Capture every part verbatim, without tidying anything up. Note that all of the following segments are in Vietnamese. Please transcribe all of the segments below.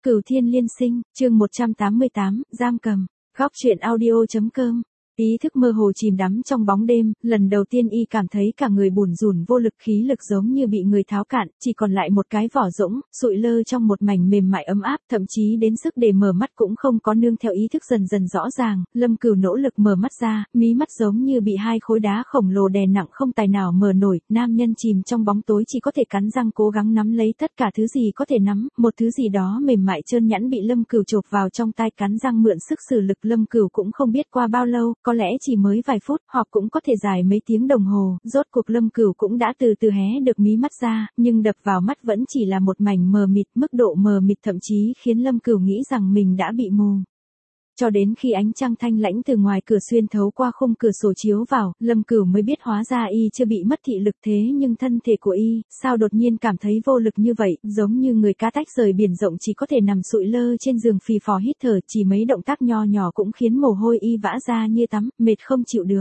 Cửu Thiên Liên Sinh, chương một trăm tám mươi tám, giam cầm. Góc truyện audio chấm com. Ý thức mơ hồ chìm đắm trong bóng đêm, lần đầu tiên y cảm thấy cả người bủn rủn vô lực, khí lực giống như bị người tháo cạn, chỉ còn lại một cái vỏ rỗng, sụi lơ trong một mảnh mềm mại ấm áp, thậm chí đến sức để mở mắt cũng không có. Nương theo ý thức dần dần rõ ràng, Lâm Cửu nỗ lực mở mắt ra, mí mắt giống như bị hai khối đá khổng lồ đè nặng không tài nào mở nổi. Nam nhân chìm trong bóng tối chỉ có thể cắn răng cố gắng nắm lấy tất cả thứ gì có thể nắm, một thứ gì đó mềm mại trơn nhẵn bị Lâm Cửu chộp vào trong tai, cắn răng mượn sức sử lực. Lâm Cửu cũng không biết qua bao lâu, có lẽ chỉ mới vài phút, hoặc cũng có thể dài mấy tiếng đồng hồ, rốt cuộc Lâm Cửu cũng đã từ từ hé được mí mắt ra, nhưng đập vào mắt vẫn chỉ là một mảnh mờ mịt, mức độ mờ mịt thậm chí khiến Lâm Cửu nghĩ rằng mình đã bị mù. Cho đến khi ánh trăng thanh lãnh từ ngoài cửa xuyên thấu qua khung cửa sổ chiếu vào, Lâm Cửu mới biết hóa ra y chưa bị mất thị lực, thế nhưng thân thể của y, sao đột nhiên cảm thấy vô lực như vậy, giống như người cá tách rời biển rộng chỉ có thể nằm sụi lơ trên giường phì phò hít thở, chỉ mấy động tác nho nhỏ cũng khiến mồ hôi y vã ra như tắm, mệt không chịu được.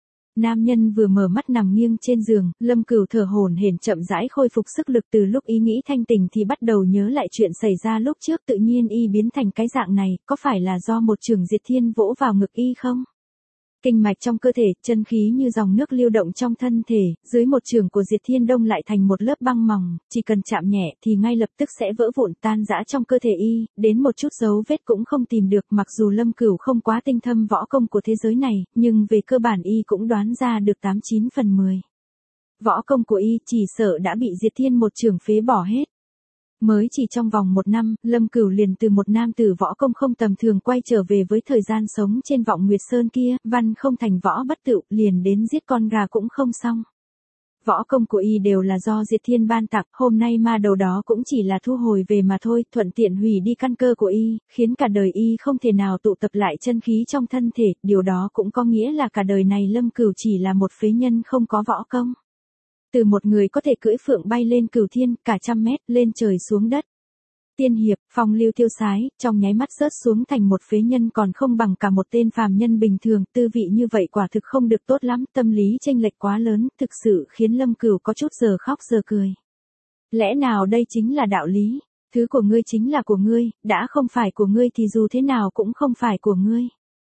Nam nhân vừa mở mắt nằm nghiêng trên giường, Lâm Cửu thở hổn hển chậm rãi khôi phục sức lực. Từ lúc ý nghĩ thanh tỉnh thì bắt đầu nhớ lại chuyện xảy ra lúc trước, tự nhiên y biến thành cái dạng này, có phải là do một chưởng Diệt Thiên vỗ vào ngực y không? Kinh mạch trong cơ thể, chân khí như dòng nước lưu động trong thân thể, dưới một chưởng của Diệt Thiên đông lại thành một lớp băng mỏng, chỉ cần chạm nhẹ thì ngay lập tức sẽ vỡ vụn tan rã trong cơ thể y, đến một chút dấu vết cũng không tìm được. Mặc dù Lâm Cửu không quá tinh thâm võ công của thế giới này, nhưng về cơ bản y cũng đoán ra được tám chín phần mười. Võ công của y chỉ sợ đã bị Diệt Thiên một chưởng phế bỏ hết. Mới chỉ trong vòng một năm, Lâm Cửu liền từ một nam tử võ công không tầm thường quay trở về với thời gian sống trên Vọng Nguyệt Sơn kia, văn không thành võ bất tựu, liền đến giết con gà cũng không xong. Võ công của y đều là do Diệt Thiên ban tặng, hôm nay ma đầu đó cũng chỉ là thu hồi về mà thôi, thuận tiện hủy đi căn cơ của y, khiến cả đời y không thể nào tụ tập lại chân khí trong thân thể, điều đó cũng có nghĩa là cả đời này Lâm Cửu chỉ là một phế nhân không có võ công. Từ một người có thể cưỡi phượng bay lên cửu thiên, cả trăm mét, lên trời xuống đất. Tiên hiệp, phong lưu tiêu sái, trong nháy mắt rớt xuống thành một phế nhân còn không bằng cả một tên phàm nhân bình thường, tư vị như vậy quả thực không được tốt lắm, tâm lý chênh lệch quá lớn, thực sự khiến Lâm Cửu có chút giờ khóc giờ cười. Lẽ nào đây chính là đạo lý, thứ của ngươi chính là của ngươi, đã không phải của ngươi thì dù thế nào cũng không phải của ngươi.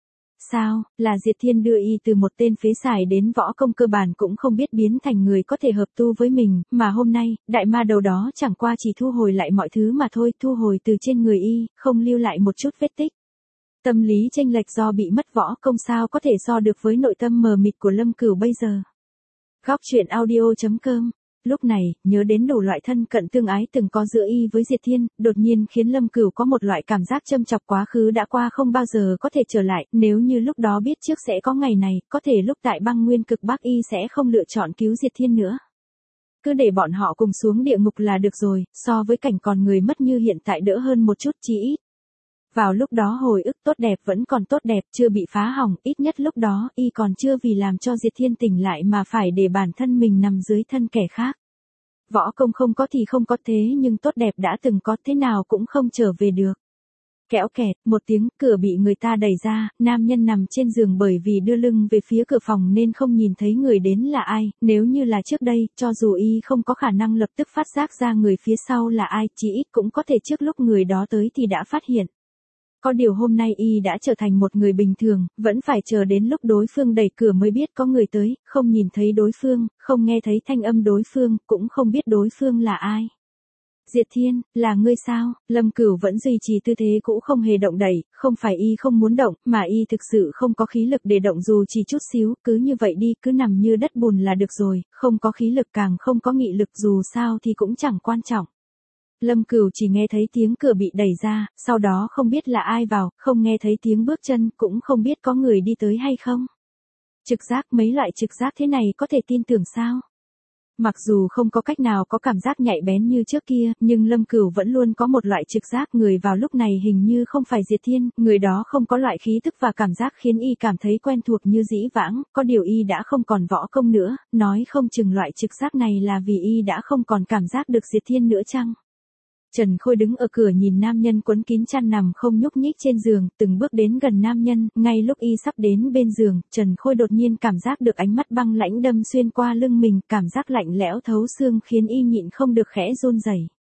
Sao, là Diệt Thiên đưa y từ một tên phế sải đến võ công cơ bản cũng không biết biến thành người có thể hợp tu với mình, mà hôm nay, đại ma đầu đó chẳng qua chỉ thu hồi lại mọi thứ mà thôi, thu hồi từ trên người y, không lưu lại một chút vết tích. Tâm lý chênh lệch do bị mất võ công sao có thể so được với nội tâm mờ mịt của Lâm Cửu bây giờ. Góc truyện audio chấm com. Lúc này, nhớ đến đủ loại thân cận tương ái từng có giữa y với Diệt Thiên, đột nhiên khiến Lâm Cửu có một loại cảm giác châm chọc quá khứ đã qua không bao giờ có thể trở lại, nếu như lúc đó biết trước sẽ có ngày này, có thể lúc tại băng nguyên cực Bắc y sẽ không lựa chọn cứu Diệt Thiên nữa. Cứ để bọn họ cùng xuống địa ngục là được rồi, so với cảnh còn người mất như hiện tại đỡ hơn một chút chí ít. Vào lúc đó hồi ức tốt đẹp vẫn còn tốt đẹp, chưa bị phá hỏng, ít nhất lúc đó, y còn chưa vì làm cho Diệt Thiên tỉnh lại mà phải để bản thân mình nằm dưới thân kẻ khác. Võ công không có thì không có, thế nhưng tốt đẹp đã từng có, thế nào cũng không trở về được. Kẽo kẹt, một tiếng, cửa bị người ta đẩy ra, nam nhân nằm trên giường bởi vì đưa lưng về phía cửa phòng nên không nhìn thấy người đến là ai, nếu như là trước đây, cho dù y không có khả năng lập tức phát giác ra người phía sau là ai, chỉ ít cũng có thể trước lúc người đó tới thì đã phát hiện. Có điều hôm nay y đã trở thành một người bình thường, vẫn phải chờ đến lúc đối phương đẩy cửa mới biết có người tới, không nhìn thấy đối phương, không nghe thấy thanh âm đối phương, cũng không biết đối phương là ai. Diệt Thiên, là ngươi sao? Lâm Cửu vẫn duy trì tư thế cũ không hề động đẩy, không phải y không muốn động, mà y thực sự không có khí lực để động dù chỉ chút xíu, cứ như vậy đi, cứ nằm như đất bùn là được rồi, không có khí lực càng không có nghị lực, dù sao thì cũng chẳng quan trọng. Lâm Cửu chỉ nghe thấy tiếng cửa bị đẩy ra, sau đó không biết là ai vào, không nghe thấy tiếng bước chân, cũng không biết có người đi tới hay không. Trực giác, mấy loại trực giác thế này có thể tin tưởng sao? Mặc dù không có cách nào có cảm giác nhạy bén như trước kia, nhưng Lâm Cửu vẫn luôn có một loại trực giác, người vào lúc này hình như không phải Diệt Thiên, người đó không có loại khí tức và cảm giác khiến y cảm thấy quen thuộc như dĩ vãng, có điều y đã không còn võ công nữa, nói không chừng loại trực giác này là vì y đã không còn cảm giác được Diệt Thiên nữa chăng? Trần Khôi đứng ở cửa nhìn nam nhân quấn kín chăn nằm không nhúc nhích trên giường, từng bước đến gần nam nhân, ngay lúc y sắp đến bên giường, Trần Khôi đột nhiên cảm giác được ánh mắt băng lãnh đâm xuyên qua lưng mình, cảm giác lạnh lẽo thấu xương khiến y nhịn không được khẽ run rẩy.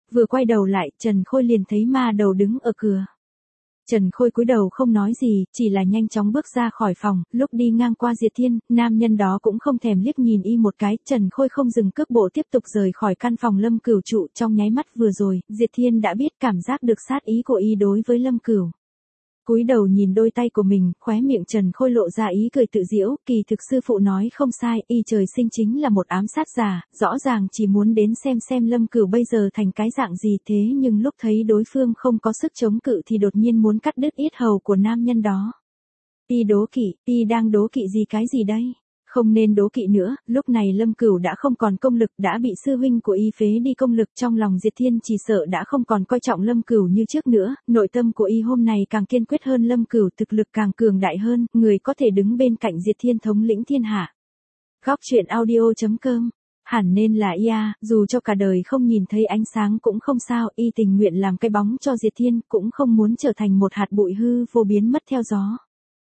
Vừa quay đầu lại, Trần Khôi liền thấy ma đầu đứng ở cửa. Trần Khôi cúi đầu không nói gì, chỉ là nhanh chóng bước ra khỏi phòng, lúc đi ngang qua Diệt Thiên, nam nhân đó cũng không thèm liếc nhìn y một cái, Trần Khôi không dừng cước bộ tiếp tục rời khỏi căn phòng Lâm Cửu trụ, trong nháy mắt vừa rồi, Diệt Thiên đã biết cảm giác được sát ý của y đối với Lâm Cửu. Cúi đầu nhìn đôi tay của mình, khóe miệng Trần Khôi lộ ra ý cười tự giễu, kỳ thực sư phụ nói không sai, y trời sinh chính là một ám sát giả, rõ ràng chỉ muốn đến xem xem Lâm Cửu bây giờ thành cái dạng gì thế nhưng lúc thấy đối phương không có sức chống cự thì đột nhiên muốn cắt đứt yết hầu của nam nhân đó. Y đố kỵ, y đang đố kỵ gì cái gì đây? Không nên đố kỵ nữa, lúc này Lâm Cửu đã không còn công lực, đã bị sư huynh của y phế đi công lực, trong lòng Diệt Thiên chỉ sợ đã không còn coi trọng Lâm Cửu như trước nữa, nội tâm của y hôm nay càng kiên quyết hơn Lâm Cửu, thực lực càng cường đại hơn, người có thể đứng bên cạnh Diệt Thiên thống lĩnh thiên hạ. Góc truyện audio chấm com. Hẳn nên là y a, dù cho cả đời không nhìn thấy ánh sáng cũng không sao, y tình nguyện làm cái bóng cho Diệt Thiên, cũng không muốn trở thành một hạt bụi hư vô biến mất theo gió.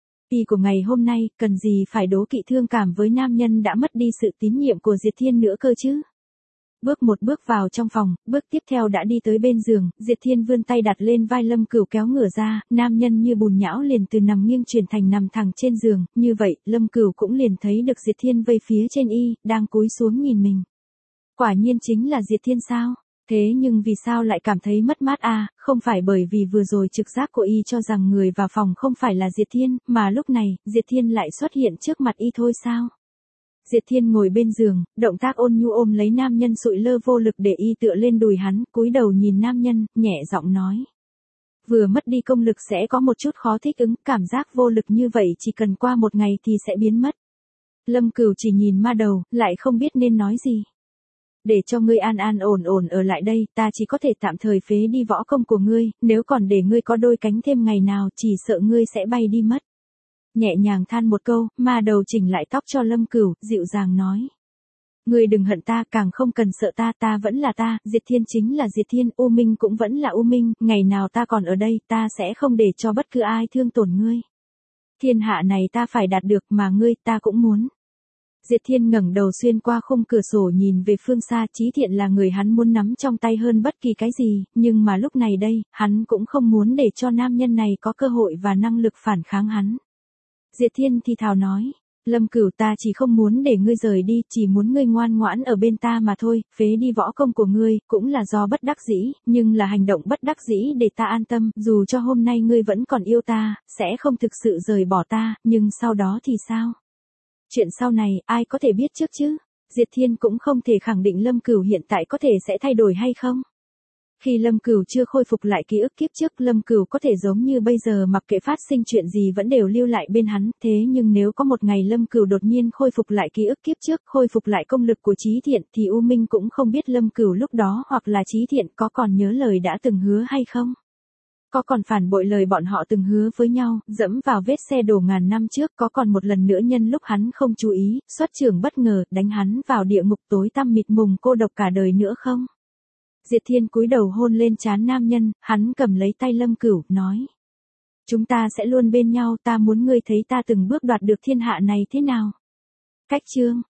Y của ngày hôm nay, cần gì phải đố kỵ thương cảm với nam nhân đã mất đi sự tín nhiệm của Diệt Thiên nữa cơ chứ. Bước một bước vào trong phòng, bước tiếp theo đã đi tới bên giường, Diệt Thiên vươn tay đặt lên vai Lâm Cửu kéo ngửa ra, nam nhân như bùn nhão liền từ nằm nghiêng chuyển thành nằm thẳng trên giường, như vậy, Lâm Cửu cũng liền thấy được Diệt Thiên vây phía trên y, đang cúi xuống nhìn mình. Quả nhiên chính là Diệt Thiên sao? Thế nhưng vì sao lại cảm thấy mất mát à, không phải bởi vì vừa rồi trực giác của y cho rằng người vào phòng không phải là Diệt Thiên, mà lúc này, Diệt Thiên lại xuất hiện trước mặt y thôi sao? Diệt Thiên ngồi bên giường, động tác ôn nhu ôm lấy nam nhân sụi lơ vô lực để y tựa lên đùi hắn, cúi đầu nhìn nam nhân, nhẹ giọng nói. Vừa mất đi công lực sẽ có một chút khó thích ứng, cảm giác vô lực như vậy chỉ cần qua một ngày thì sẽ biến mất. Lâm Cửu chỉ nhìn ma đầu, lại không biết nên nói gì. Để cho ngươi an an ổn ổn ở lại đây, ta chỉ có thể tạm thời phế đi võ công của ngươi, nếu còn để ngươi có đôi cánh thêm ngày nào chỉ sợ ngươi sẽ bay đi mất. Nhẹ nhàng than một câu, ma đầu chỉnh lại tóc cho Lâm Cửu, dịu dàng nói. Ngươi đừng hận ta, càng không cần sợ ta, ta vẫn là ta, Diệt Thiên chính là Diệt Thiên, U Minh cũng vẫn là U Minh, ngày nào ta còn ở đây, ta sẽ không để cho bất cứ ai thương tổn ngươi. Thiên hạ này ta phải đạt được mà ngươi, ta cũng muốn. Diệt Thiên ngẩng đầu xuyên qua khung cửa sổ nhìn về phương xa, Chí Thiện là người hắn muốn nắm trong tay hơn bất kỳ cái gì, nhưng mà lúc này đây, hắn cũng không muốn để cho nam nhân này có cơ hội và năng lực phản kháng hắn. Diệt Thiên thì thào nói, Lâm Cửu ta chỉ không muốn để ngươi rời đi, chỉ muốn ngươi ngoan ngoãn ở bên ta mà thôi, phế đi võ công của ngươi, cũng là do bất đắc dĩ, nhưng là hành động bất đắc dĩ để ta an tâm, dù cho hôm nay ngươi vẫn còn yêu ta, sẽ không thực sự rời bỏ ta, nhưng sau đó thì sao? Chuyện sau này, ai có thể biết trước chứ? Diệt Thiên cũng không thể khẳng định Lâm Cửu hiện tại có thể sẽ thay đổi hay không. Khi Lâm Cửu chưa khôi phục lại ký ức kiếp trước, Lâm Cửu có thể giống như bây giờ mặc kệ phát sinh chuyện gì vẫn đều lưu lại bên hắn, thế nhưng nếu có một ngày Lâm Cửu đột nhiên khôi phục lại ký ức kiếp trước, khôi phục lại công lực của Chí Thiện thì U Minh cũng không biết Lâm Cửu lúc đó hoặc là Chí Thiện có còn nhớ lời đã từng hứa hay không. Có còn phản bội lời bọn họ từng hứa với nhau, dẫm vào vết xe đổ ngàn năm trước, có còn một lần nữa nhân lúc hắn không chú ý, xuất trường bất ngờ, đánh hắn vào địa ngục tối tăm mịt mùng cô độc cả đời nữa không? Diệt Thiên cúi đầu hôn lên trán nam nhân, hắn cầm lấy tay Lâm Cửu, nói. Chúng ta sẽ luôn bên nhau, ta muốn ngươi thấy ta từng bước đoạt được thiên hạ này thế nào? Cách chương.